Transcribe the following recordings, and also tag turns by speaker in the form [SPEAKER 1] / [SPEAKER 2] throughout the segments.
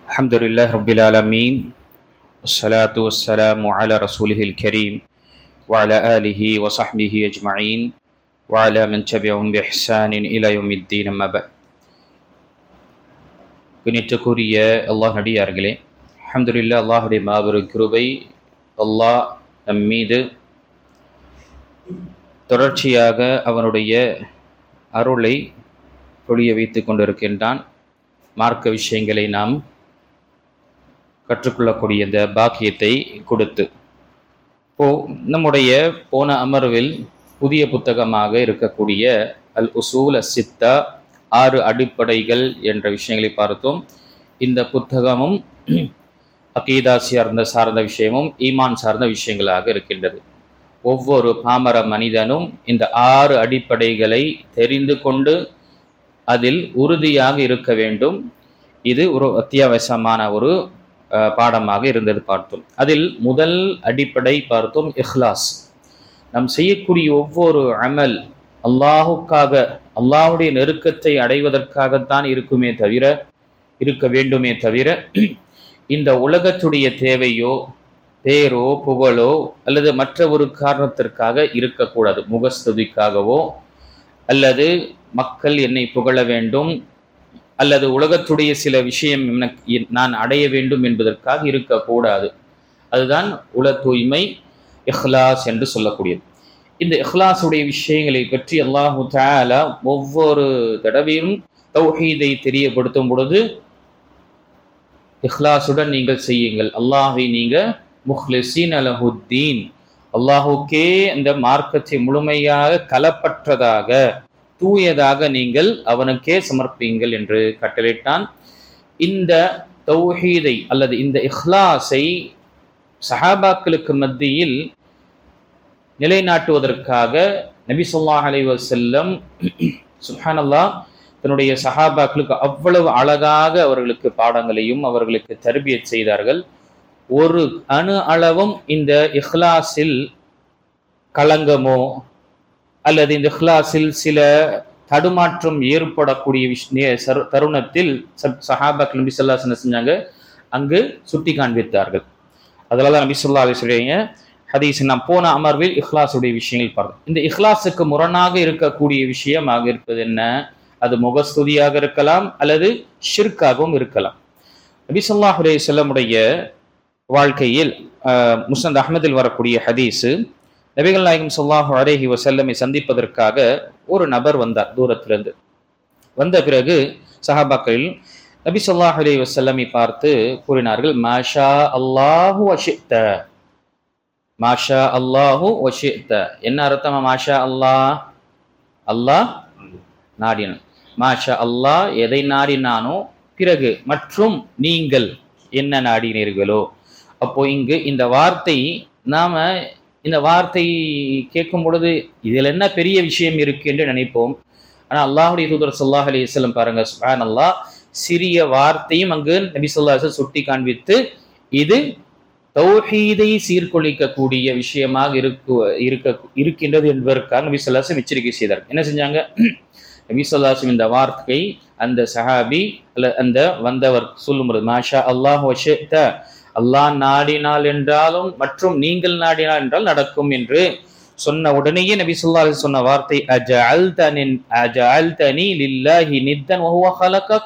[SPEAKER 1] الحمد لله رب العالمين والصلاة والسلام على رسوله الكريم وعلى آله وصحبه أجمعين وعلى من تبعهم بإحسان إلى يوم الدين أما بعد. கணித்துக்குரிய அல்லாஹ் நடிகார்களே, அல்ஹம்துலில்லாஹ், அல்லாஹுடைய மாபெரும் கிருபை. அல்லாஹ் நம் மீது தொடர்ச்சியாக அவனுடைய அருளை பொழிய வைத்து கொண்டிருக்கின்றான். மார்க்க விஷயங்களை நாம் கற்றுக்கொள்ளக்கூடிய இந்த பாக்கியத்தை கொடுத்து நம்முடைய போன அமர்வில் புதிய புத்தகமாக இருக்கக்கூடிய அல் உசூல் அஸ்ஸித்தா, 6 அடிப்படைகள் என்ற விஷயங்களை பார்த்தோம். இந்த புத்தகமும் அகீதா சார்ந்த விஷயமும் ஈமான் சார்ந்த விஷயங்களாக இருக்கின்றது. ஒவ்வொரு பாமர மனிதனும் இந்த 6 அடிப்படைகளை தெரிந்து கொண்டு அதில் உறுதியாக இருக்க வேண்டும். இது ஒரு அத்தியாவசியமான ஒரு பாடமாக இருந்தது பார்த்தோம். அதில் முதல் அடிப்படை பார்த்தோம் இஹ்லாஸ். நாம் செய்யக்கூடிய ஒவ்வொரு அமல் அல்லாஹுக்காக, அல்லாஹுடைய நெருக்கத்தை அடைவதற்காகத்தான் இருக்க வேண்டுமே தவிர இந்த உலகத்துடைய தேவையோ பேரோ புகழோ அல்லது மற்ற ஒரு காரணத்திற்காக இருக்கக்கூடாது. முகஸ்துதிக்காகவோ அல்லது மக்கள் என்னை புகழ வேண்டும் அல்லது உலகத்துடைய சில விஷயம் நான் அடைய வேண்டும் என்பதற்காக இருக்கக்கூடாது. அதுதான் உல தூய்மை, இஹ்லாஸ் என்று சொல்லக்கூடியது. இந்த இஹ்லாஸுடைய விஷயங்களை பற்றி அல்லாஹு தஆலா ஒவ்வொரு தடவையும் தௌஹீதை தெரியப்படுத்தும் பொழுது, இஹ்லாஸுடன் நீங்கள் செய்யுங்கள், அல்லாஹை நீங்க முஹ்லிஸீன லஹுத்தீன், அல்லாஹுக்கே அந்த மார்க்கத்தை முழுமையாக கலப்பற்றதாக தூயதாக நீங்கள் அவனுக்கே சமர்ப்பீங்கள் என்று கட்டளையிட்டான். இந்த தௌஹீதை அல்லது இந்த இஹ்லாஸை சஹாபாக்களுக்கு மத்தியில் நிலைநாட்டுவதற்காக நபி ஸல்லல்லாஹு அலைஹி வஸல்லம் சுப்ஹானல்லாஹ் தன்னுடைய சஹாபாக்களுக்கு அவ்வளவு அழகாக அவர்களுக்கு பாடங்களையும் அவர்களுக்கு தர்பியத் செய்தார்கள். ஒரு அணு அளவும் இந்த இஹ்லாஸில் களங்கமோ அல்லது இந்த இஹ்லாஸில் சில தடுமாற்றம் ஏற்படக்கூடிய தருணத்தில் சஹாபாக்கள் நபி ஸல்லல்லாஹு அலைஹி வஸல்லம் செஞ்சாங்க, அங்கு சுட்டி காண்பித்தார்கள். அதனால தான் நபி ஸல்லல்லாஹு அலைஹி வஸல்லம் ஹதீஸ் நாம் போன அமர்வில் இஹ்லாஸுடைய விஷயங்கள் பார்த்தோம். இந்த இஹ்லாஸுக்கு முரணாக இருக்கக்கூடிய விஷயமாக இருப்பது என்ன? அது முகஸ்துதியாக இருக்கலாம் அல்லது ஷிர்காகவும் இருக்கலாம். நபி ஸல்லல்லாஹு அலைஹி வஸல்லமுடைய வாழ்க்கையில் முஸ்னத் அஹ்மதில் வரக்கூடிய ஹதீஸு, நபிகள் நாயகம் ஸல்லல்லாஹு அலைஹி வஸல்லமை சந்திப்பதற்காக ஒரு நபர் வந்தார். தூரத்திலிருந்து வந்த பிறகு சஹாபாக்கள் நபி ஸல்லல்லாஹு அலைஹி வஸல்லமை பார்த்து கூறினார்கள், மாஷா அல்லாஹு வஷித்த. மாஷா அல்லாஹு வஷித்த என்ன அர்த்தமா? மாஷா அல்லாஹ், அல்லாஹ் நாடினான். மாஷா அல்லாஹ் எதை நாடினானோ, பிறகு மற்றும் நீங்கள் என்ன நாடினீர்களோ. அப்போ இங்கு இந்த வார்த்தை, நாம இந்த வார்த்தை கேட்கும் பொழுது இதில் என்ன பெரிய விஷயம் இருக்கு என்று நினைப்போம். ஆனால் அல்லாஹுடைய தூதர் ஸல்லல்லாஹு அலைஹி வஸல்லம் பாருங்க, சுப்ஹானல்லாஹ், சிறிய வார்த்தையும் அங்கு நபி ஸல்லல்லாஹு அலைஹி வஸல்லம் சுட்டி காண்பித்து இது தௌஹீதை சீர்குலைக்கக்கூடிய விஷயமாக இருக்கின்றது என்பதற்காக நபி ஸல்லல்லாஹு அலைஹி வஸல்லம் எச்சரிக்கை செய்தார். என்ன செஞ்சாங்க? நபி ஸல்லல்லாஹு அலைஹி வஸல்லம் இந்த வார்த்தை அந்த சஹாபி அல்ல அந்த வந்தவர் சொல்லும்போது, மாஷா அல்லாஹ் வஷித்த, அல்லாஹ் நாடினால் என்றாலும் மற்றும் நீங்கள் நாடினால் என்றால் நடக்கும் என்று சொன்ன உடனேயே நபி ஸல்லல்லாஹு அலைஹி வஸல்லம் சொன்ன வார்த்தை, அஜஅல்தனி லில்லாஹி நித்தன் வஹுவ ஹலகக்.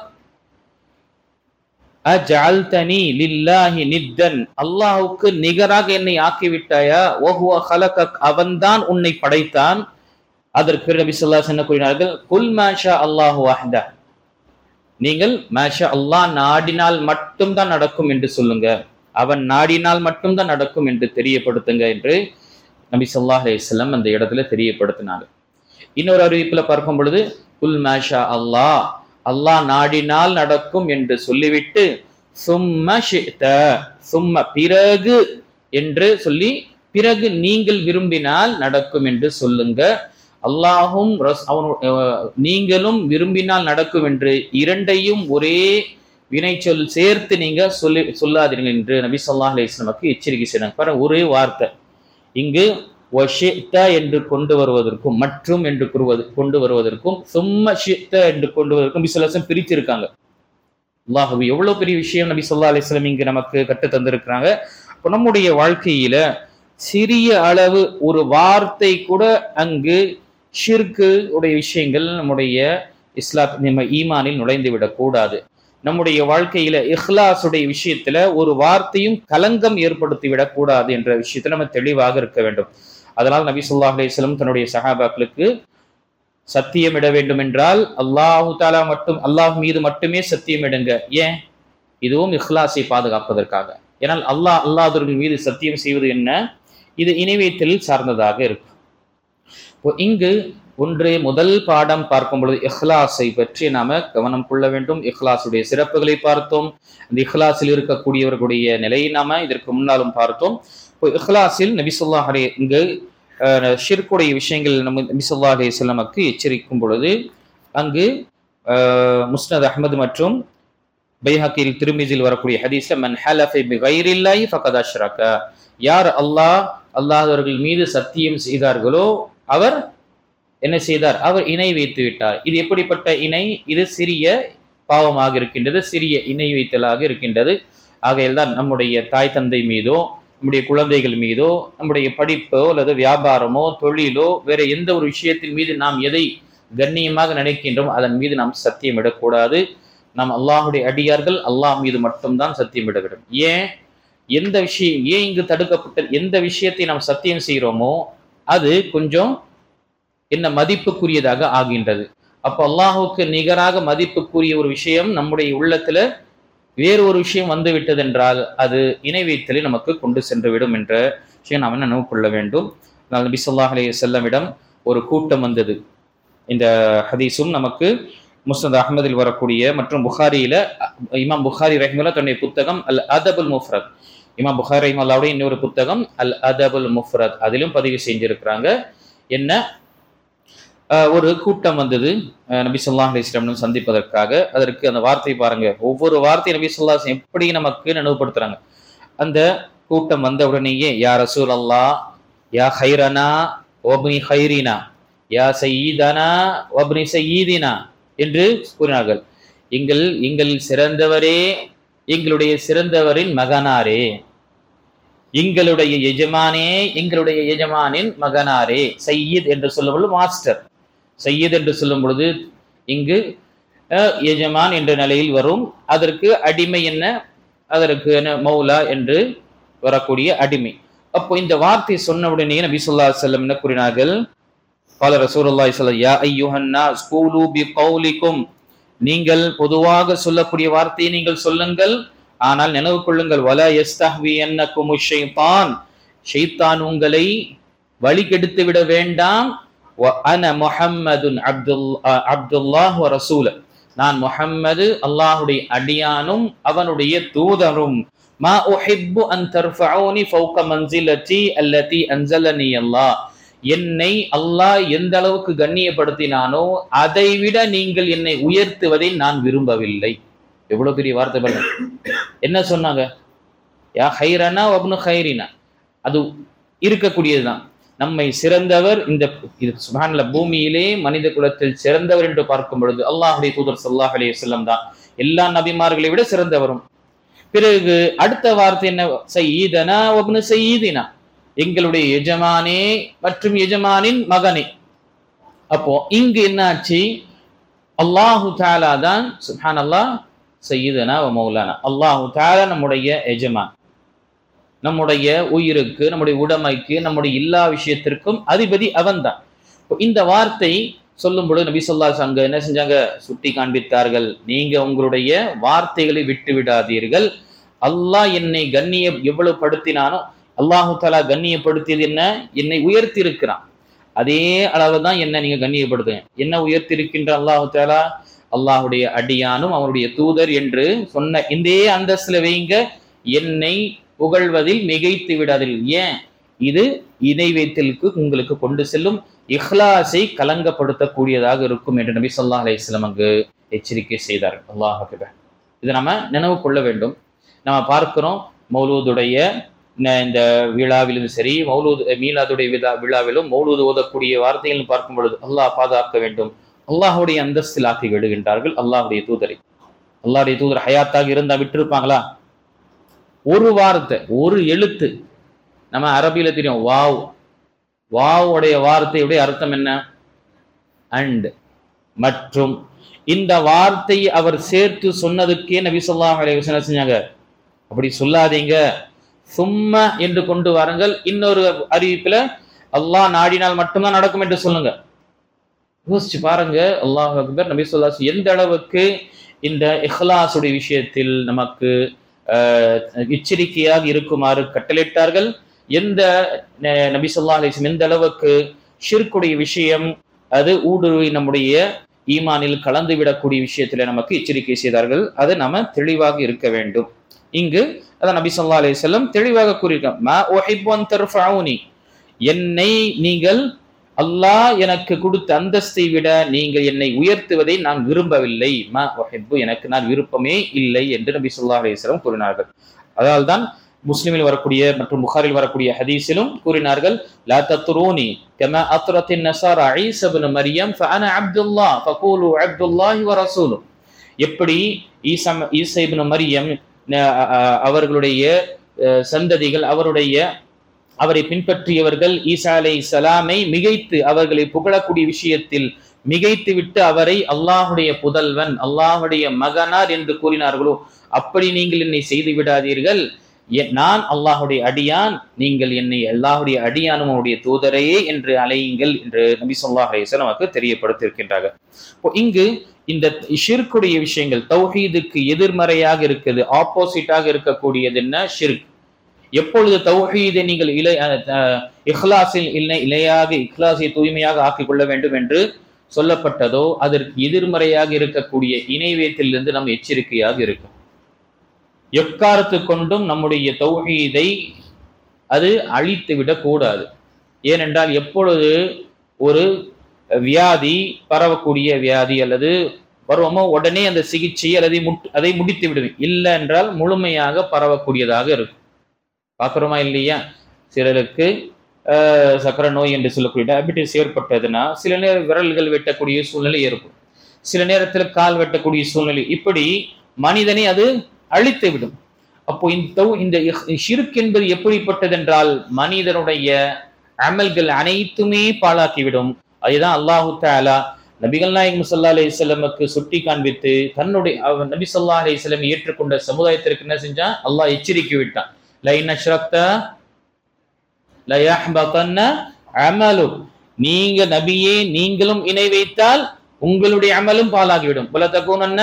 [SPEAKER 1] அஜஅல்தனி லில்லாஹி நித்தன், அல்லாஹ்வுக்கு நிகராக என்னை ஆக்கிவிட்டாயா? வஹுவ ஹலகக், அவன்தான் உன்னை படைத்தான். அதற்கு நபி ஸல்லல்லாஹு அலைஹி வஸல்லம் கூறினார்கள், குல் மாஷா அல்லாஹு வஹ்த, நீங்கள் மாஷா அல்லாஹ் நாடினால் மட்டும்தான் நடக்கும் என்று சொல்லுங்க, அவன் நாடினால் மட்டும்தான் நடக்கும் என்று தெரியப்படுத்துங்க என்று நபி ஸல்லல்லாஹு அலைஹி வஸல்லம் அந்த இடத்துல தெரியப்படுத்தினாங்க. இன்னொரு அறிவிப்புல பார்க்கும் பொழுது, குல் மாஷா அல்லாஹ், அல்லாஹ் நாடினால் நடக்கும் என்று சொல்லிவிட்டு சும்ம ஷிஅத, சும்ம பிறகு என்று சொல்லி, பிறகு நீங்கள் விரும்பினால் நடக்கும் என்று சொல்லுங்க. அல்லாஹும் நீங்களும் விரும்பினால் நடக்கும் என்று இரண்டையும் ஒரே வினைச்சொல் சேர்த்து நீங்க சொல்லாதீர்கள் என்று நபி ஸல்லல்லாஹு அலைஹி வஸல்லம் எச்சரிக்கை செய்தாங்க. பாருங்க, ஒரே வார்த்தை இங்கு வஷித்த என்று கொண்டு வருவதற்கும் மற்றும் என்று கொண்டு வருவதற்கும் சும்ம ஷித்த என்று கொண்டு வருவதற்கும் நபி ஸல்லல்லாஹு அலைஹி வஸல்லம் பிரித்திருக்காங்க. அல்லாஹ் எவ்வளவு பெரிய விஷயம் நபி ஸல்லல்லாஹு அலைஹி வஸல்லம் இங்கு நமக்கு கற்று தந்திருக்கிறாங்க. இப்போ நம்முடைய வாழ்க்கையில சிறிய அளவு ஒரு வார்த்தை கூட அங்கு ஷிர்கு உடைய விஷயங்கள் நம்முடைய நம்ம ஈமானில் நுழைந்து விடக்கூடாது. நம்முடைய வாழ்க்கையில இஹ்லாஸுடைய விஷயத்துல ஒரு வார்த்தையும் கலங்கம் ஏற்படுத்தி விடக்கூடாது என்ற விஷயத்துல நம்ம தெளிவாக இருக்க வேண்டும். அதனால் நபி ஸல்லல்லாஹு அலைஹி வஸல்லம் தன்னுடைய சஹாபாக்களுக்கு சத்தியமிட வேண்டும் என்றால் அல்லாஹ் மீது மட்டுமே சத்தியமிடுங்க. ஏன்? இதுவும் இஹ்லாஸை பாதுகாப்பதற்காக. ஏனால் அல்லாஹ்வின் மீது சத்தியம் செய்வது என்ன? இது இணைவேத்தலில் சார்ந்ததாக இருக்கும். இங்கு முதல் பாடம் பார்க்கும் பொழுது இஹ்லாஸை பற்றி நாம கவனம் கொள்ள வேண்டும். இஹ்லாஸுடைய சிறப்புகளை பார்த்தோம். அந்த இஹ்லாஸில் இருக்கக்கூடியவர்களுடைய நிலையை நாம இதற்கு முன்னாலும் பார்த்தோம். இப்போ இஹ்லாஸில் நபி ஸல்லல்லாஹு அலைஹி இங்கு ஷிர்குடைய விஷயங்கள் நபி ஸல்லல்லாஹு அலைஹி வஸல்லமுக்கு எச்சரிக்கும் பொழுது அங்கு முஸ்னத் அஹ்மது மற்றும் பைஹக்கியில் திருமிஸில் வரக்கூடிய ஹதீஸ்ல மன் ஹலஃப பிகைரில்லாஹி ஃபகத் அஷ்ரக, யார் அல்லாஹ்வர்கள் மீது சத்தியம் செய்தார்களோ அவர் என்ன செய்தார்? அவர் இணை வைத்து விட்டார். இது எப்படிப்பட்ட இணை? இது சிறிய பாவமாக இருக்கின்றது, சிறிய இணை வைத்தலாக இருக்கின்றது. ஆகையால் தான் நம்முடைய தாய் தந்தை மீதோ நம்முடைய குழந்தைகள் மீதோ நம்முடைய படிப்போ அல்லது வியாபாரமோ தொழிலோ வேற எந்த ஒரு விஷயத்தின் மீது நாம் எதை கண்ணியமாக நினைக்கின்றோம் அதன் மீது நாம் சத்தியம் இடக்கூடாது. நாம் அல்லாஹுடைய அடியார்கள், அல்லாஹ் மீது மட்டும்தான் சத்தியம் இட வேண்டும். ஏன் இங்கு தடுக்கப்பட்ட எந்த விஷயத்தை நாம் சத்தியம் செய்கிறோமோ அது கொஞ்சம் என்ன மதிப்புக்குரியதாக ஆகின்றது. அப்போ அல்லாஹுக்கு நிகராக மதிப்புக்குரிய ஒரு விஷயம் நம்முடைய உள்ளத்துல வேறு ஒரு விஷயம் வந்து விட்டது என்றால் அது இணை வைத்தலை நமக்கு கொண்டு சென்று விடும் என்ற விஷயம் நாம் நினைவு கொள்ள வேண்டும். நபி ஸல்லல்லாஹு அலைஹி வஸல்லமிடம் ஒரு கூட்டம் வந்தது. இந்த ஹதீஸும் நமக்கு முஸ்னத் அஹ்மதில் வரக்கூடிய மற்றும் புகாரியில இமாம் புகாரி ரஹிமஹுல்லாஹ் தன்னுடைய புத்தகம் அல் அதபுல் முஃப்ரத், இமாம் புகாரி ரஹிமஹுல்லாஹ்வுடைய இன்னொரு புத்தகம் அல் அதபுல் முஃப்ரத், அதிலும் பதிவு செஞ்சிருக்கிறாங்க. என்ன ஒரு கூட்டம் வந்தது நபி ஸல்லல்லாஹு அலைஹி வஸல்லம் சந்திப்பதற்காக. அதற்கு அந்த வார்த்தை பாருங்க, ஒவ்வொரு வார்த்தையும் நபி ஸல்லல்லாஹு அலைஹி வஸல்லம் எப்படி நமக்கு நினைவுபடுத்துறாங்க. அந்த கூட்டம் வந்த உடனேயே யா ரசூலல்லாஹ், யா ஹைரனா வப்னி ஹைரினா, யா சய்யிதனா வப்னி சய்யிதினா என்று கூறினார்கள். எங்களில் சிறந்தவரே, எங்களுடைய சிறந்தவரின் மகனாரே, எங்களுடைய எஜமானே, எங்களுடைய எஜமானின் மகனாரே. சையீத் என்று சொல்லும் பொழுது மாஸ்டர், சையீத் என்று சொல்லும் பொழுது இங்கு எஜமான் என்ற நிலையில் வரும். அதற்கு அடிமை என்ன? அதற்கு மௌலா என்று வரக்கூடிய அடிமை. அப்போ இந்த வார்த்தை சொன்ன உடனே நபி ஸல்லல்லாஹு அலைஹி வஸல்லம் என்ன கூறினார்கள்? قال رسول الله صلى الله عليه وسلم يا ايها الناس قولوا بقولكم, நீங்கள் பொதுவாக சொல்லக்கூடிய வார்த்தையை நீங்கள் சொல்லுங்கள், ஆனால் நினைவு கொள்ளுங்கள் வலா யஸ்தஹ்வியன்னகும் ஷைத்தான், ஷைத்தான் உங்களை வழி கெடுத்து விட வேண்டாம். வ அன முஹம்மதுன் அப்துல்லாஹ் வ ரசூல, நான் முஹம்மது அல்லாஹ்வுடைய அடியானும் அவனுடைய தூதரும். மா உஹிப்பு அன் தர்ஃபஊனி ஃபௌக மன்சிலதி அல்லதி அன்ஸலனி அல்லாஹ், என்னை அல்லாஹ் எந்த அளவுக்கு கண்ணியப்படுத்தினானோ அதை விட நீங்கள் என்னை உயர்த்துவதை நான் விரும்பவில்லை. எவ்வளவு பெரிய வார்த்தை பாருங்க. என்ன சொன்னாங்க? யா ஹைரனா வப்னு ஹைரினா, அது இருக்கக்கூடியதுதான். நம்மை சிறந்தவர், இது சுப்ஹானல்லாஹ், பூமியிலே மனித குலத்தில் சிறந்தவர் என்று பார்க்கும் பொழுது அல்லாஹ்வுடைய தூதர் ஸல்லல்லாஹு அலைஹி வஸல்லம் தான் எல்லா நபிமார்களை விட சிறந்தவரும். பிறகு அடுத்த வார்த்தை என்ன? சய்யிதனா வப்னு சய்யிதினா, எங்களுடைய எஜமானே மற்றும் எஜமானின் மகனே. அப்போ இங்கு என்னாச்சு? அல்லாஹு தஆலா தான் சுப்ஹானல்லாஹ் சய்யிதனா வ மௌலானா. அல்லாஹு தஆலா நம்முடைய எஜமான், நம்முடைய உயிருக்கு, நம்முடைய உடைமைக்கு, நம்முடைய எல்லா விஷயத்திற்கும் அதிபதி அவன்தான். இந்த வார்த்தை சொல்லும் பொழுது நபி ஸல்லல்லாஹு அலைஹி வஸல்லம் என்ன செஞ்சாங்க? சுட்டி காண்பித்தார்கள், நீங்க உங்களுடைய வார்த்தைகளை விட்டு விடாதீர்கள். அல்லாஹ் என்னை எவ்வளவு படுத்தினானோ, அல்லாஹு தஆலா கண்ணியப்படுத்தியது என்ன? என்னை உயர்த்தி இருக்கிறான். அதே அளவு தான் என்ன நீங்க கண்ணியப்படுத்துங்க. என்ன உயர்த்தி இருக்கின்ற அல்லாஹு தஆலா? அல்லாஹுடைய அடியானும் அவருடைய தூதர் என்று சொன்ன இந்த அந்தஸ்துல வைங்க, என்னை புகழ்வதில் மிகைத்து விடாதீர்கள். ஏன்? இது இணை வைத்தலுக்கு உங்களுக்கு கொண்டு செல்லும், இஹ்லாஸை கலங்கப்படுத்தக்கூடியதாக இருக்கும் என்று நபி ஸல்லல்லாஹு அலைஹி வஸல்லம் அங்கு எச்சரிக்கை செய்தார்கள். அல்லாஹ் அக்பர். இதை நம்ம நினைவு கொள்ள வேண்டும். நம்ம பார்க்கிறோம் மௌலூதுடைய இந்த விழாவிலும் சரி, மீலாதுடைய விழாவிலும் மௌலூது ஓதக்கூடிய வார்த்தைகள் பார்க்கும் பொழுது அல்லாஹ் பாதுகாக்க வேண்டும், அல்லாஹுடைய அந்தஸ்தில் ஆக்கி விடுகின்றார்கள் அல்லாஹுடைய தூதரை. அல்லாஹ்வுடைய தூதர் ஹயாத்தாக இருந்தா விட்டுருப்பாங்களா? ஒரு வார்த்தை, ஒரு எழுத்து. நம்ம அரபியில தெரியும் வாவ். வாவுடைய வார்த்தையுடைய அர்த்தம் என்ன? அண்ட், மற்றும். இந்த வார்த்தையை அவர் சேர்த்து சொன்னதுக்கே நபி ஸல்லல்லாஹு அலைஹி வஸல்லம் செஞ்சாங்க, அப்படி சொல்லாதீங்க, சும்மா என்று கொண்டு வாருங்கள். இன்னொரு அறிவிப்புல அல்லாஹ் நாடினால் மட்டும்தான் நடக்கும் என்று சொல்லுங்க. யோசிச்சு பாருங்க. அல்லாஹ் அக்பர். நபி ஸல்லல்லாஹு அலைஹி வஸல்லம் எந்த அளவுக்கு இந்த இஹ்லாஸுடைய விஷயத்தில் நமக்கு எச்சரிக்கையாக இருக்குமாறு கட்டளையிட்டார்கள். எந்த நபி ஸல்லல்லாஹு அலைஹி வஸல்லம் எந்த அளவுக்கு ஷிர்க்குடைய விஷயம் அது ஊடுருவி நம்முடைய ஈமானில் கலந்து விடக்கூடிய விஷயத்துல நமக்கு எச்சரிக்கை செய்தார்கள். அது நம்ம தெளிவாக இருக்க வேண்டும். இங்கு அதான் நபி ஸல்லல்லாஹு அலைஹி வஸல்லம் தெளிவாக கூறியிருக்காங்க, மா உஹிப்பு அன் தர்ஃபஊனி, என்னை நீங்கள் அல்லாஹ் எனக்கு கொடுத்த அந்தஸ்தை விட நீங்கள் என்னை உயர்த்துவதை நான் விரும்பவில்லை. மா உஹிப்பு, எனக்கு நான் விருப்பமே இல்லை என்று நபி ஸல்லல்லாஹு அலைஹி வஸல்லம் கூறினார்கள். அதனால்தான் முஸ்லிமில் வரக்கூடிய மற்றும் புகாரில் வரக்கூடிய ஹதீஸிலும் கூறினார்கள், லா தத்ரூனி கமா அத்ரத்தின் நஸாரா ஈஸா இப்னு மரியம் ஃபஅனா அப்துல்லாஹ் ஃபகூலு அப்துல்லாஹி வ ரசூலு. எப்படி ஈஸா இப்னு மரியம் அவர்களுடைய சந்ததிகள் அவரை பின்பற்றியவர்கள் ஈசா அலைஹிஸ்ஸலாமை மிகைத்து அவர்களை புகழக்கூடிய விஷயத்தில் மிகைத்து விட்டு அவரை அல்லாஹுடைய புதல்வன், அல்லாஹுடைய மகனார் என்று கூறினார்களோ, அப்படி நீங்கள் என்னை செய்து விடாதீர்கள். நான் அல்லாஹுடைய அடியான், நீங்கள் என்னை அல்லாஹுடைய அடியானும் அவருடைய தூதரையே என்று அழையுங்கள் என்று நபி ஸல்லல்லாஹு அலைஹி வஸல்லம் நமக்கு தெரியப்படுத்தியிருக்கின்றார்கள். இங்கு இந்த ஷிர்க்குடைய விஷயங்கள் தௌஹீதுக்கு எதிர்மறையாக இருக்குது, ஆப்போசிட்டாக இருக்கக்கூடியது என்ன? ஷிர்க். எப்பொழுது தௌஹீதை நீங்கள் இஹ்லாஸில் இணையாக இஹ்லாஸை தூய்மையாக ஆக்கிக் கொள்ள வேண்டும் என்று சொல்லப்பட்டதோ, அதற்கு எதிர்மறையாக இருக்கக்கூடிய இணைவேத்திலிருந்து நாம் எச்சரிக்கையாக இருக்கும். எக்காரத்து கொண்டும் நம்முடைய தௌஹீதை அது அழித்து விடக்கூடாது. ஏனென்றால் எப்பொழுது ஒரு வியாதி, பரவக்கூடிய வியாதி அல்லது வருவமோ, உடனே அந்த சிகிச்சை அல்லது அதை முடித்து விடுவேன், இல்லை என்றால் முழுமையாக பரவக்கூடியதாக இருக்கும். பார்க்குறோமா இல்லையா? சிலருக்கு சக்கரை நோய் என்று சொல்லக்கூடிய டயபிட்டிஸ் ஏற்பட்டதுன்னா சில நேரம் விரல்கள் வெட்டக்கூடிய சூழ்நிலை ஏற்படும், சில நேரத்தில் கால் வெட்டக்கூடிய சூழ்நிலை, இப்படி மனிதனை அது அழித்து விடும். அப்போ இந்த ஷிர்க் என்பது எப்படிப்பட்டது என்றால் மனிதனுடைய அமல்கள் அனைத்துமே பாழாக்கிவிடும். அதுதான் அல்லாஹு தஆலா நபிகள் நாயகம் ஸல்லல்லாஹு அலைஹி வஸல்லமுக்கு சுட்டி காண்பித்து தன்னுடைய நபி ஸல்லல்லாஹு அலைஹி வஸல்லம் ஏற்றுக்கொண்ட சமுதாயத்திற்கு என்ன செஞ்சான்? அல்லாஹ் எச்சரிக்கை விட்டான், லைன் அஷ்ரக்த லயஹ்பதன்ன அமலுக், நீங்க நபியே நீங்களும் இணை வைத்தால் உங்களுடைய அமலும் பாழாகிவிடும். வல தகுனன்ன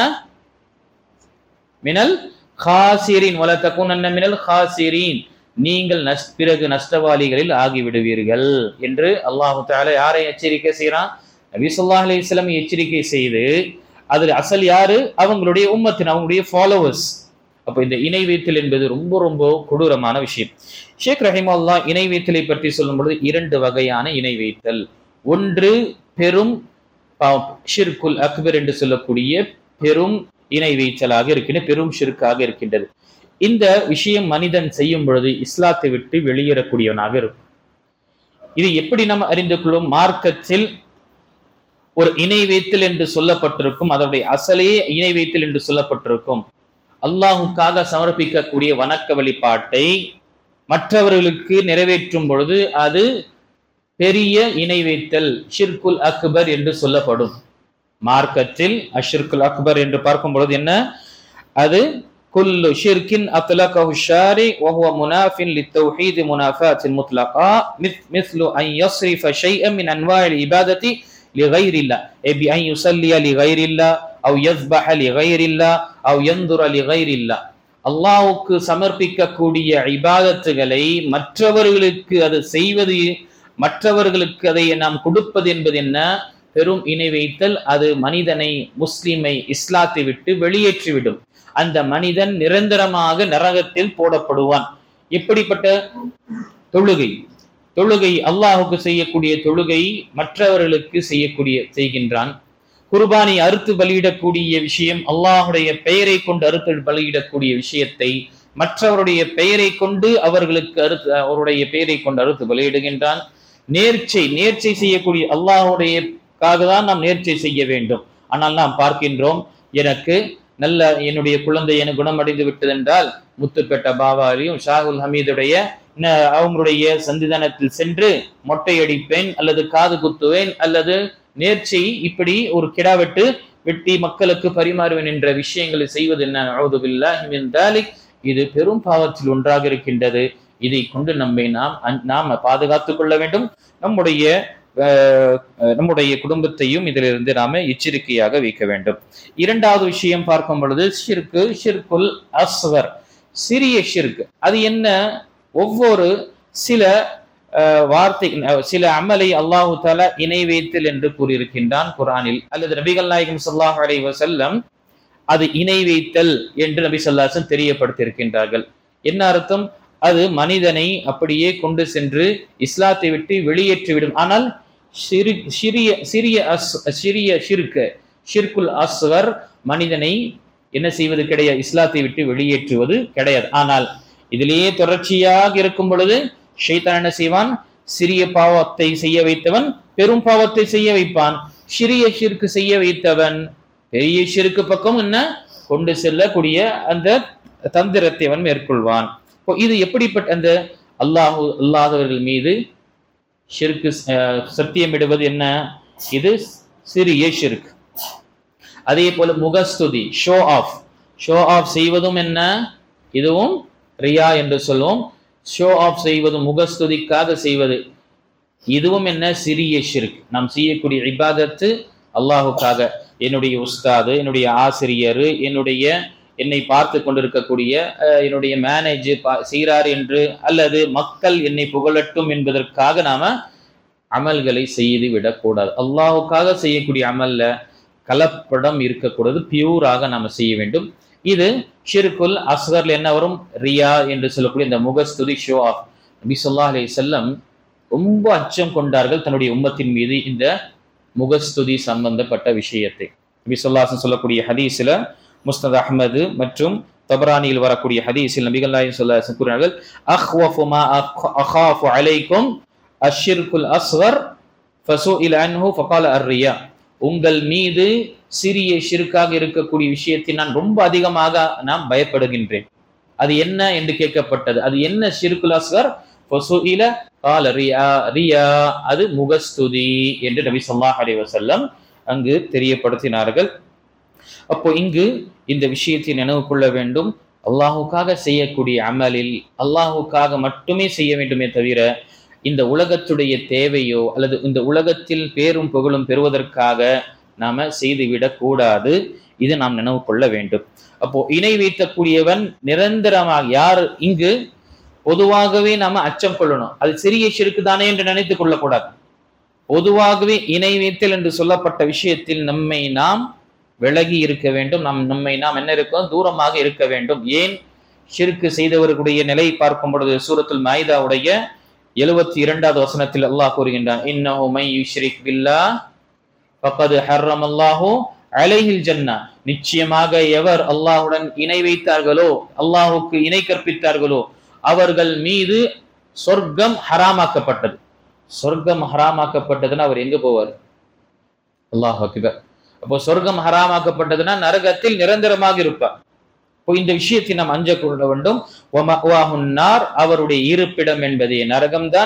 [SPEAKER 1] மினல் காசிரின், வல தகுனன்ன மினல் காசிரின், நீங்கள் பிறகு நஷ்டவாளிகளில் ஆகிவிடுவீர்கள் என்று அல்லாஹு தஆலா யாரை எச்சரிக்கை செய்யறான்? நபி ஸல்லல்லாஹு அலைஹி வஸல்லம் எச்சரிக்கை செய்து, அதில் அசல் யாரு? அவங்களுடைய உம்மத்தின், அவங்களுடைய ஃபாலோவர்ஸ். அப்போ இந்த இணை வைத்தல் என்பது ரொம்ப ரொம்ப கொடூரமான விஷயம். ஷேக் ரஹிமஹுல்லாஹ் இணை வைத்தலை பற்றி சொல்லும் பொழுது 2 வகையான இணை வைத்தல். ஒன்று பெரும் ஷிர்குல் அக்பர் என்று சொல்லக்கூடிய பெரும் இணை வைத்தலாக இருக்கின்றது, பெரும் ஷிர்காக இருக்கின்றது. இந்த விஷயம் மனிதன் செய்யும் பொழுது இஸ்லாத்தை விட்டு வெளியேறக்கூடியவனாக இருக்கும். இது எப்படி நம்ம அறிந்து கொள்ளும்? மார்க்கத்தில் ஒரு இணை வைத்தல் என்று சொல்லப்பட்டிருக்கும், அதனுடைய அசலே இணை வைத்தல் என்று சொல்லப்பட்டிருக்கும். அல்லாஹுக்காக சமர்ப்பிக்கக்கூடிய வணக்க வழிபாட்டை மற்றவர்களுக்கு நிறைவேற்றும் பொழுது அது பெரிய இணை வைத்தல், ஷிர்குல் அக்பர் என்று சொல்லப்படும். மார்க்கத்தில் அஷ்ஷிர்குல் அக்பர் என்று பார்க்கும் பொழுது என்ன? அது குல்லு ஷிர்கின் அத்லகஹு ஷாரி வஹுவ முனாஃபின் லித்தௌஹீத் முனாஃபாத்தின் முத்லகா மிஸ்லு அன் யஸ்ரிஃப ஷைஅன் மின் அன்வாஇல் இபாதத்தி லிகைரில்லாஹ் பி அன் யுஸல்லிய லிகைரில்லாஹ் அவ் யஸ்பஹ லிகைரில்லாஹ் அவ் யன்துர லிகைரில்லாஹ். அல்லாஹ்வுக்கு சமர்ப்பிக்கக்கூடிய இபாதத்துகளை மற்றவர்களுக்கு அது செய்வது, மற்றவர்களுக்கு அதை நாம் கொடுப்பது என்பது என்ன? பெரும் இணை வைத்தல். அது மனிதனை, முஸ்லிமை இஸ்லாத்தை விட்டு வெளியேற்றிவிடும். அந்த மனிதன் நிரந்தரமாக நரகத்தில் போடப்படுவான். எப்படிப்பட்ட தொழுகை அல்லாஹுக்கு செய்யக்கூடிய தொழுகை மற்றவர்களுக்கு செய்கின்றான். குர்பானி அறுத்து பலியிடக்கூடிய விஷயம், அல்லாஹுடைய பெயரை கொண்டு அறுத்து பலியிடக்கூடிய விஷயத்தை மற்றவருடைய பெயரை கொண்டு அவருடைய பெயரை கொண்டு அறுத்து பலியிடுகின்றான். நேர்ச்சை செய்யக்கூடிய அல்லாஹுடைய தான் நாம் நேர்ச்சை செய்ய வேண்டும். ஆனால் நாம் பார்க்கின்றோம், எனக்கு நல்ல என்னுடைய குழந்தை என குணமடைந்து விட்டது என்றால் முத்துப்பேட்ட பாபாவையும் ஷாகுல் ஹமீதுடைய அவங்களுடைய சந்திதானத்தில் சென்று மொட்டை அடிப்பேன் அல்லது காது குத்துவேன் அல்லது நேர்ச்சி இப்படி ஒரு கிடா வெட்டி மக்களுக்கு பரிமாறுவேன் என்ற விஷயங்களை செய்வது என்ன? அஊது பில்லாஹி மின் தாலிக். இது பெரும் பாவத்தில் ஒன்றாக இருக்கின்றது. இதை கொண்டு நாம் பாதுகாத்துக் கொள்ள வேண்டும். நம்முடைய குடும்பத்தையும் இதிலிருந்து நாம எச்சரிக்கையாக வைக்க வேண்டும். இரண்டாவது விஷயம் பார்க்கும் பொழுது ஷிர்குல் அஸ்வர், சிறிய ஷிர்க். அது என்ன? ஒவ்வொரு சில வார்த்தை சில அமலை அல்லாஹு தஆலா இணை வைத்தல் என்று கூறியிருக்கின்றான் குர்ஆனில், அல்லது நபிகள் நாயகம் ஸல்லல்லாஹு அலைஹி வஸல்லம் அது இணை வைத்தல் என்று நபி ஸல்லல்லாஹு அலைஹி வஸல்லம் தெரியப்படுத்தியிருக்கின்றார்கள். என்ன அர்த்தம்? அது மனிதனை அப்படியே கொண்டு சென்று இஸ்லாத்தை விட்டு வெளியேற்றிவிடும். ஆனால் சிறிய ஷிர்குல் அஸ்வர் மனிதனை என்ன செய்வது கிடையாது, இஸ்லாத்தை விட்டு வெளியேற்றுவது கிடையாது. ஆனால் இதிலேயே தொடர்ச்சியாக இருக்கும் பொழுது ஷைத்தான் என்ன செய்வான்? சிறிய பாவத்தை செய்ய வைத்தவன் பெரும் பாவத்தை செய்ய வைப்பான். சிறிய ஷிர்க் செய்ய வைத்தவன் பெரிய ஷிர்க்கு பக்கம் என்ன கொண்டு செல்லக்கூடிய அந்த தந்திரத்தை அவன் மேற்கொள்வான். இது எப்படிப்பட்ட அந்த அல்லாஹ்வர்கள் மீது ஷிர்க் சத்தியமிடுவது என்ன? இது சிறிய ஷிர்க். அதே போல முகஸ்துதி, ஷோ ஆஃப் செய்வதும் என்ன? இதுவும் ரியா என்று சொல்லுவோம். ஷோ ஆஃப் செய்வது, முகஸ்துதிக்காக செய்வது, இதுவும் என்ன? சிறிய ஷிர்க். நாம் செய்யக்கூடிய இபாதத்து அல்லாஹுக்காக, என்னுடைய உஸ்தாது, என்னுடைய ஆசிரியர், என்னை பார்த்து கொண்டிருக்கக்கூடிய என்னுடைய மேனேஜர் செய்கிறார் என்று, அல்லது மக்கள் என்னை புகழட்டும் என்பதற்காக நாம அமல்களை செய்து விடக்கூடாது. அல்லாஹுக்காக செய்யக்கூடிய அமல்ல கலப்படம் இருக்கக்கூடாது, பியூராக நாம செய்ய வேண்டும். இது ஷிர்குல் அஸ்கர்ல என்ன வரும்? ரியா என்று சொல்லக்கூடிய இந்த முகஸ்துதி, ஷோ ஆஃப். நபி ஸல்லல்லாஹு அலைஹி வஸல்லம் ரொம்ப அச்சம் கொண்டார்கள் தன்னுடைய உம்மத்தின் மீது இந்த முகஸ்துதி சம்பந்தப்பட்ட விஷயத்தை. நபி ஸல்லல்லாஹு அலைஹி வஸல்லம் சொல்லக்கூடிய ஹதீஸ்ல, முஸ்னத் அஹ்மது மற்றும் தபரானியில் வரக்கூடிய ஹதீஸில் நபிகள் நாயகம் ஸல்லல்லாஹு அலைஹி வஸல்லம் கூறினார்கள், அக்வஃபு மா அகாஃபு அலைக்கும் அஷ்ஷிர்குல் அஸ்கர் ஃபஸுஇல அன்ஹு ஃபகால அர்-ரியா. உங்கள் மீது சிறிய ஷிர்காக இருக்கக்கூடிய விஷயத்தை நான் ரொம்ப அதிகமாக பயப்படுகின்றேன். அது என்ன என்று கேட்கப்பட்டது. அது என்ன ஷிர்குல் அஸ்கர்? ஃபஸுஇல கால ரியா, அது முகஸ்துதி என்று நபி ஸல்லல்லாஹு அலைஹி வஸல்லம் அங்கு தெரியப்படுத்தினார்கள். அப்போ இங்கு இந்த விஷயத்தை நினைவு கொள்ள வேண்டும். அல்லாஹுக்காக செய்யக்கூடிய அமலில் அல்லாஹுக்காக மட்டுமே செய்ய வேண்டுமே தவிர இந்த உலகத்துடைய தேவையோ அல்லது இந்த உலகத்தில் பேரும் புகழும் பெறுவதற்காக நாம செய்துவிடக் கூடாது. இது நாம் நினைவு கொள்ள வேண்டும். அப்போ இணை வைக்கக்கூடியவன் நிரந்தரமாக யார்? இங்கு பொதுவாகவே நாம அச்சம் கொள்ளணும். அது சிறிய ஷிர்க் தானே என்று நினைத்துக் கொள்ளக்கூடாது. பொதுவாகவே இணை வைத்தல் என்று சொல்லப்பட்ட விஷயத்தில் நாம் விலகி இருக்க வேண்டும். நம்மை என்ன இருக்கோம்? தூரமாக இருக்க வேண்டும். ஏன்? ஷிர்க் செய்தவர்களுடைய நிலை பார்க்கும் பொழுது சூரத்துல் மாயிதாவுடைய 72வது வசனத்தில் அல்லாஹ் கூறுகின்றான், இன்னஹு மை யுஷ்ரிக் பில்லாஹ் ஃபகத் ஹர்ரமல்லாஹு அலைஹில் ஜன்னah. நிச்சயமாக எவர் அல்லாஹ்வுடன் இணை வைத்தார்களோ, அல்லாஹ்வுக்கு இணை கற்பித்தார்களோ, அவர்கள் மீது சொர்க்கம் ஹராமாக்கப்பட்டது. சொர்க்கம் ஹராமாக்கப்பட்டதுன்னா அவர் எங்க போவார்? அல்லாஹ் அக்பர். அப்போ சொர்க்கம் ஹராமாக்கப்பட்டதுன்னா நரகத்தில் நிரந்தரமாக இருப்பார். இப்போ இந்த விஷயத்தை நாம் அஞ்ச கொள்ள வேண்டும். அவருடைய இருப்பிடம் என்பதே நரகம்தான்.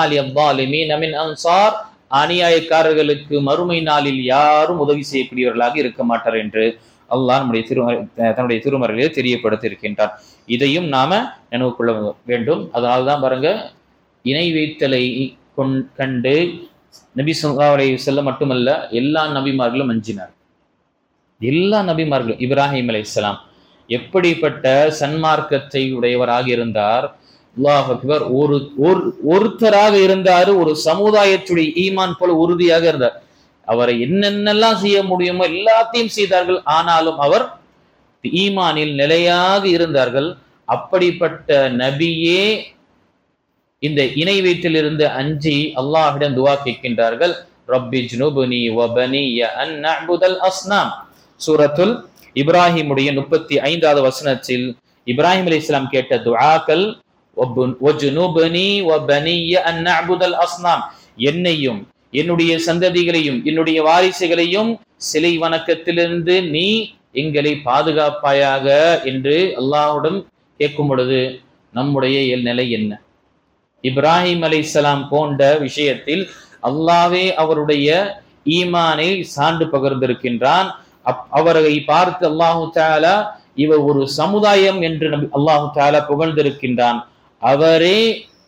[SPEAKER 1] அநியாயக்காரர்களுக்கு மறுமை நாளில் யாரும் உதவி செய்யக்கூடியவர்களாக இருக்க மாட்டார் என்று அல்லாஹ் தன்னுடைய திருமறையிலே தெரியப்படுத்தி இருக்கின்றார். இதையும் நாம நினைவு கொள்ள வேண்டும். அதனால்தான் பாருங்க, இணை வைத்தலை கண்டு நபி ஸல்லல்லாஹு அலைஹி வஸல்லம் மட்டுமல்ல, எல்லா நபிமார்களும் அஞ்சினார். எல்லா நபிமார்களும். இப்ராஹிம் அலைஹிஸ்ஸலாம் எப்படிப்பட்ட சன்மார்க்கத்தை உடையவராக இருந்தார்! அல்லாஹ் அக்பர். ஒருத்தராக இருந்தாரு, ஒரு சமுதாயத்துடைய ஈமான் போல உறுதியாக இருந்தார். அவரை என்னென்னலாம் செய்ய முடியுமோ எல்லாத்தையும் செய்தார்கள். ஆனாலும் அவர் ஈமானில் நிலையாக இருந்தார்கள். அப்படிப்பட்ட நபியே இந்த இணை வைத்திலிருந்து அஞ்சி அல்லாஹ்விடம் துஆ கேட்கின்றார்கள். ரப்பி ஜ்னுப்னி வ பனிய அன் நஅ்புதல் அஸ்னாம். சூரத்துல் இப்ராஹிமுடைய 35வது வசனத்தில் இப்ராஹிம் அலைஹிஸ்ஸலாம் கேட்ட துஆக்கள், வஜ்னுப்னி வ பனிய அன் நஅ்புதல் அஸ்னாம், என்னையும் என்னுடைய சந்ததிகளையும் என்னுடைய வாரிசுகளையும் சிலை வணக்கத்திலிருந்து நீ எங்களை பாதுகாப்பாயாக என்று அல்லாஹ்விடம் கேட்கும் பொழுது நம்முடைய நிலை என்ன? இப்ராஹிம் அலைஹிஸ்ஸலாம் போன்ற விஷயத்தில் அல்லாஹ்வே அவருடைய ஈமானை சான்று பகிர்ந்திருக்கின்றான். அவரை பார்த்து அல்லாஹு தஆலா இவர் ஒரு சமுதாயம் என்று அல்லாஹு தஆலா புகழ்ந்திருக்கின்றான். அவரே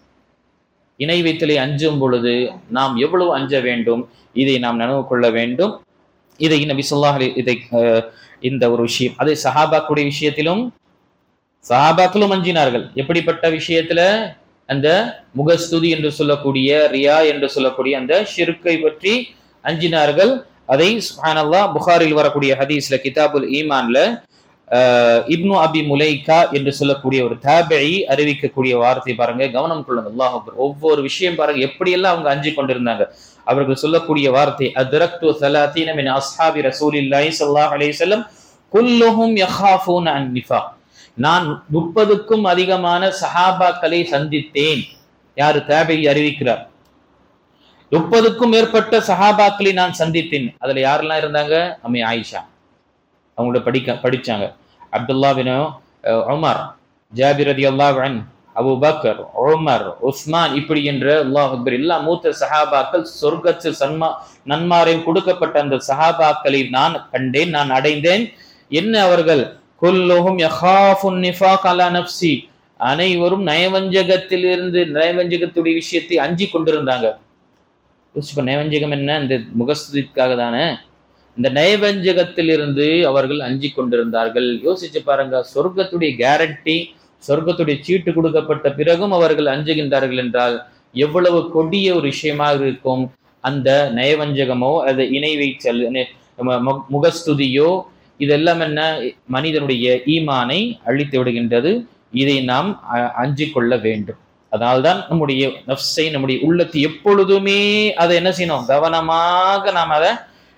[SPEAKER 1] இணை வைத்தலை அஞ்சும் பொழுது நாம் எவ்வளவு அஞ்ச வேண்டும், இதை நாம் நினைவு கொள்ள வேண்டும். இதை நபி ஸல்லல்லாஹு அலைஹி இந்த ஒரு விஷயம். அதே சஹாபாக்களுடைய விஷயத்திலும் சஹாபாக்களும் அஞ்சினார்கள். எப்படிப்பட்ட விஷயத்துல? அந்த முகஸ்துதி என்று சொல்லக்கூடிய ரியா என்று சொல்லக்கூடிய அந்த ஷிர்கை பற்றி அஞ்சினார்கள். அதை சுப்ஹானல்லாஹ் புகாரில் வரக்கூடிய ஹதீஸ்ல கிதாபுல் ஈமான்ல இப்னு அபி முலைகா என்று சொல்லக்கூடிய ஒரு தாபிஈ அறிவிக்கக்கூடிய வார்த்தை பாருங்க, கவனம் கொள்ளுங்க. அல்லாஹ் அக்பர். ஒவ்வொரு விஷயம் பாருங்க எப்படியெல்லாம் அவங்க அஞ்சி கொண்டிருந்தாங்க. அவர்கள் சொல்லக்கூடிய வார்த்தை, அத்ரக்து 30 மின் அஸ்ஹாபி ரசூலில்லாஹி ஸல்லல்லாஹு அலைஹி வஸல்லம் குல்லுஹும் யகாஃபூன அன் நிஃபாக். நான் 30க்கும் அதிகமான சஹாபாக்களை சந்தித்தேன். யாரு? தாபிஈ அறிவிக்கிறார். 30க்கும் மேற்பட்ட சஹாபாக்களை நான் சந்தித்தேன். அதுல யாரெல்லாம் இருந்தாங்க? அம்மை ஆயிஷா, அவங்களோட படிச்சாங்க. அப்துல்லா பின் உமர், ஜாபிர் ரலியல்லாஹு அன்ஹு, அபூபக்கர், உமர், உஸ்மான், இப்படி என்ற அல்லாஹ் அக்பர் எல்லா மூத்த சஹாபாக்கள், சொர்க்கத்தில் நன்மாரை கொடுக்கப்பட்ட அந்த சஹாபாக்களை நான் கண்டேன், நான் அடைந்தேன். என்ன அவர்கள்? குல்லுஹும் யகாஃபுன் நிஃபாக் அலா நஃப்ஸி. அனைவரும் நயவஞ்சகத்திலிருந்து, நயவஞ்சகத்துடைய விஷயத்தை அஞ்சி கொண்டிருந்தாங்க. நயவஞ்சகம் என்ன? இந்த முகஸ்துதிக்காக தானே. இந்த நயவஞ்சகத்திலிருந்து அவர்கள் அஞ்சி கொண்டிருந்தார்கள். யோசிச்சு பாருங்க, சொர்க்கத்துடைய கேரண்டி, சொர்க்கத்துடைய சீட்டு கொடுக்கப்பட்ட பிறகும் அவர்கள் அஞ்சுகின்றார்கள் என்றால் எவ்வளவு கொடிய ஒரு விஷயமாக இருக்கும். அந்த நயவஞ்சகமோ அது இணை வைத்தல், முகஸ்துதியோ, இதெல்லாம் என்ன? மனிதனுடைய ஈமானை அழித்து விடுகின்றது. இதை நாம் அஞ்சி கொள்ள வேண்டும். அதனால்தான் நம்முடைய நஃப்ஸை, நம்முடைய உள்ளத்தை எப்பொழுதுமே அதை என்ன செய்யணும்? கவனமாக நாம் அதை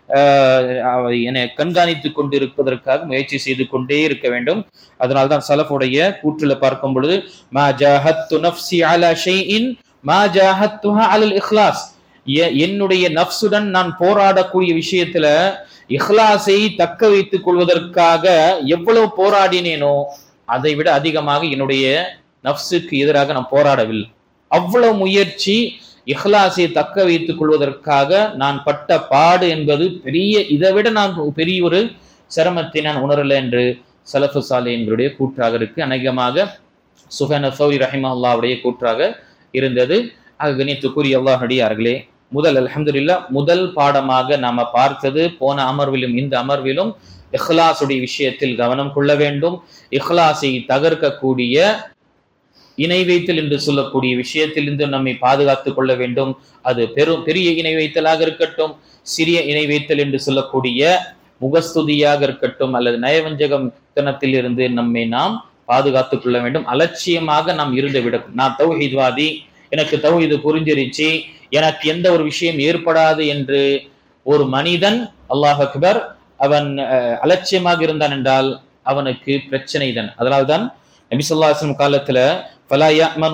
[SPEAKER 1] கண்காணித்து கொண்டு இருப்பதற்காக முயற்சி செய்து கொண்டே இருக்க வேண்டும். அதனால்தான் சலஃபுடைய கூற்றுல பார்க்கும் பொழுது, மா ஜாஹத்து நஃப்ஸி அலா ஷைஇன் மா ஜாஹத்துஹா அலல் இக்லாஸ். என்னுடைய நஃப்ஸுடன் நான் போராடக்கூடிய விஷயத்துல இஹ்லாஸை தக்க வைத்துக் கொள்வதற்காக எவ்வளவு போராடினேனோ அதை விட அதிகமாக என்னுடைய நஃப்ஸுக்கு எதிராக நான் போராடவில்லை. அவ்வளவு முயற்சி இஹ்லாஸை தக்க வைத்துக் கொள்வதற்காக நான் பட்ட பாடு என்பது பெரிய, இதை விட நான் பெரிய ஒரு சிரமத்தை நான் உணரல என்று சலஃபு சாலிஹீன்களுடைய கூற்றாக இருக்கு. அநேகமாக சுஃபியான் அஸ்-ஸௌரி ரஹிமஹுல்லாஹ்வுடைய கூற்றாக இருந்தது. கணியத்துக்குரிய அல்லாஹ் அடியார்களே, அல்ஹம்துலில்லாஹ் முதல் பாடமாக நாம பார்த்தது போன அமர்விலும் இந்த அமர்விலும் இஹ்லாஸுடைய விஷயத்தில் கவனம் கொள்ள வேண்டும். இஹ்லாஸை தகர்க்கக்கூடிய இணை வைத்தல் என்று சொல்லக்கூடிய விஷயத்திலிருந்து நம்மை பாதுகாத்துக் கொள்ள வேண்டும். அது பெரிய இணை வைத்தலாக இருக்கட்டும், சிறிய இணை வைத்தல் என்று சொல்லக்கூடிய முகஸ்துதியாக இருக்கட்டும், அல்லது நயவஞ்சகத்தனத்தில் இருந்து நம்மை நாம் பாதுகாத்துக் கொள்ள வேண்டும். அலட்சியமாக நாம் இருந்து விட, நான் தௌஹீத்வாதி, எனக்கு தௌஹீது புரிஞ்சிருச்சு, எனக்கு எந்த ஒரு விஷயம் ஏற்படாது என்று ஒரு மனிதன், அல்லாஹ் அக்பர், அவன் அலட்சியமாக இருந்தான் என்றால் அவனுக்கு பிரச்சனை தான். அதனால்தான் நபி ஸல்லல்லாஹு அலைஹி வஸல்லம் காலத்துல ஃபலா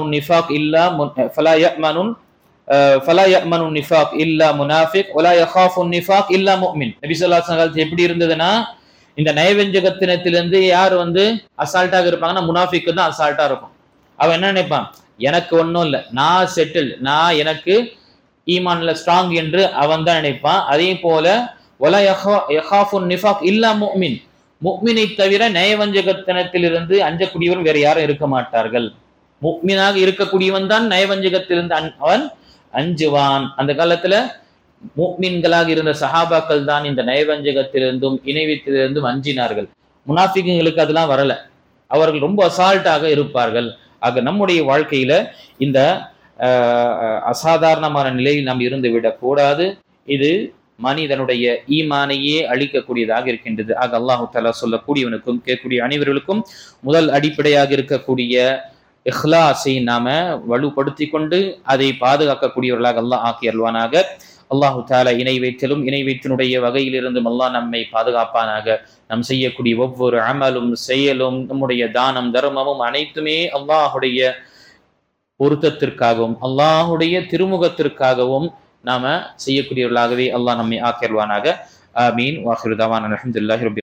[SPEAKER 1] யஅமனு நிஃபாக் இல்லா முனாஃபிக் வலா யகாஃபு நிஃபாக் இல்லா முஃமின். நபி ஸல்லல்லாஹு அலைஹி வஸல்லம் எப்படி இருந்ததுன்னா, இந்த நயவஞ்சகத்தினத்திலிருந்து யார் அசால்ட்டாக இருப்பாங்கன்னா முனாஃபிக் தான் அசால்ட்டா இருக்கும். அவன் என்ன நினைப்பான்? எனக்கு ஒன்றும் இல்லை, நான் செட்டில், நான் எனக்கு ஈமான்ல ஸ்ட்ராங் என்று அவன் தான் நினைப்பான். அதே போல வலா யகாஃபு நிஃபாக் இல்லா முஃமின், முஃமினை தவிர நயவஞ்சகத்தனத்திலிருந்து அஞ்சக்கூடியவன் வேற யாரும் இருக்க மாட்டார்கள். முஃமினாக இருக்கக்கூடியவன் தான் நயவஞ்சகத்திலிருந்து அவன் அஞ்சுவான். அந்த காலத்துல முஃமின்களாக இருந்த சஹாபாக்கள் தான் இந்த நயவஞ்சகத்திலிருந்தும் இணைவத்திலிருந்தும் அஞ்சினார்கள். முனாஃபிக்குங்களுக்கு அதெல்லாம் வரல, அவர்கள் ரொம்ப அசால்ட்டாக இருப்பார்கள். ஆக நம்முடைய வாழ்க்கையில இந்த அசாதாரணமான நிலையில் நாம் இருந்து விடக்கூடாது. இது மனிதனுடைய ஈமானையே அழிக்கக்கூடியதாக இருக்கின்றது. ஆக அல்லாஹு தஆலா சொல்லக்கூடியவனுக்கும் கேட்கக்கூடிய அனைவர்களுக்கும் முதல் அடிப்படையாக இருக்கக்கூடிய இஹ்லாஸை நாம வலுப்படுத்தி கொண்டு அதை பாதுகாக்கக்கூடியவர்களாக அல்லாஹ் ஆக்கி அருள்வானாக. அல்லாஹு தஆலா இணை வைத்தலும் இணை வைத்தினுடைய வகையிலிருந்தும் அல்லாஹ் நம்மை பாதுகாப்பானாக. நாம் செய்யக்கூடிய ஒவ்வொரு அமலும் செயலும், நம்முடைய தானம் தர்மமும் அனைத்துமே அல்லாஹுடைய பொருத்தத்திற்காகவும் அல்லாஹுடைய திருமுகத்திற்காகவும் நாம செய்யக்கூடியவர்களாகவே அல்லாஹ் நம்மை ஆக்கியல்வானாக. ஆமீன். வாஹிரு தவானா அல்ஹம்துலில்லாஹி ரப்பில்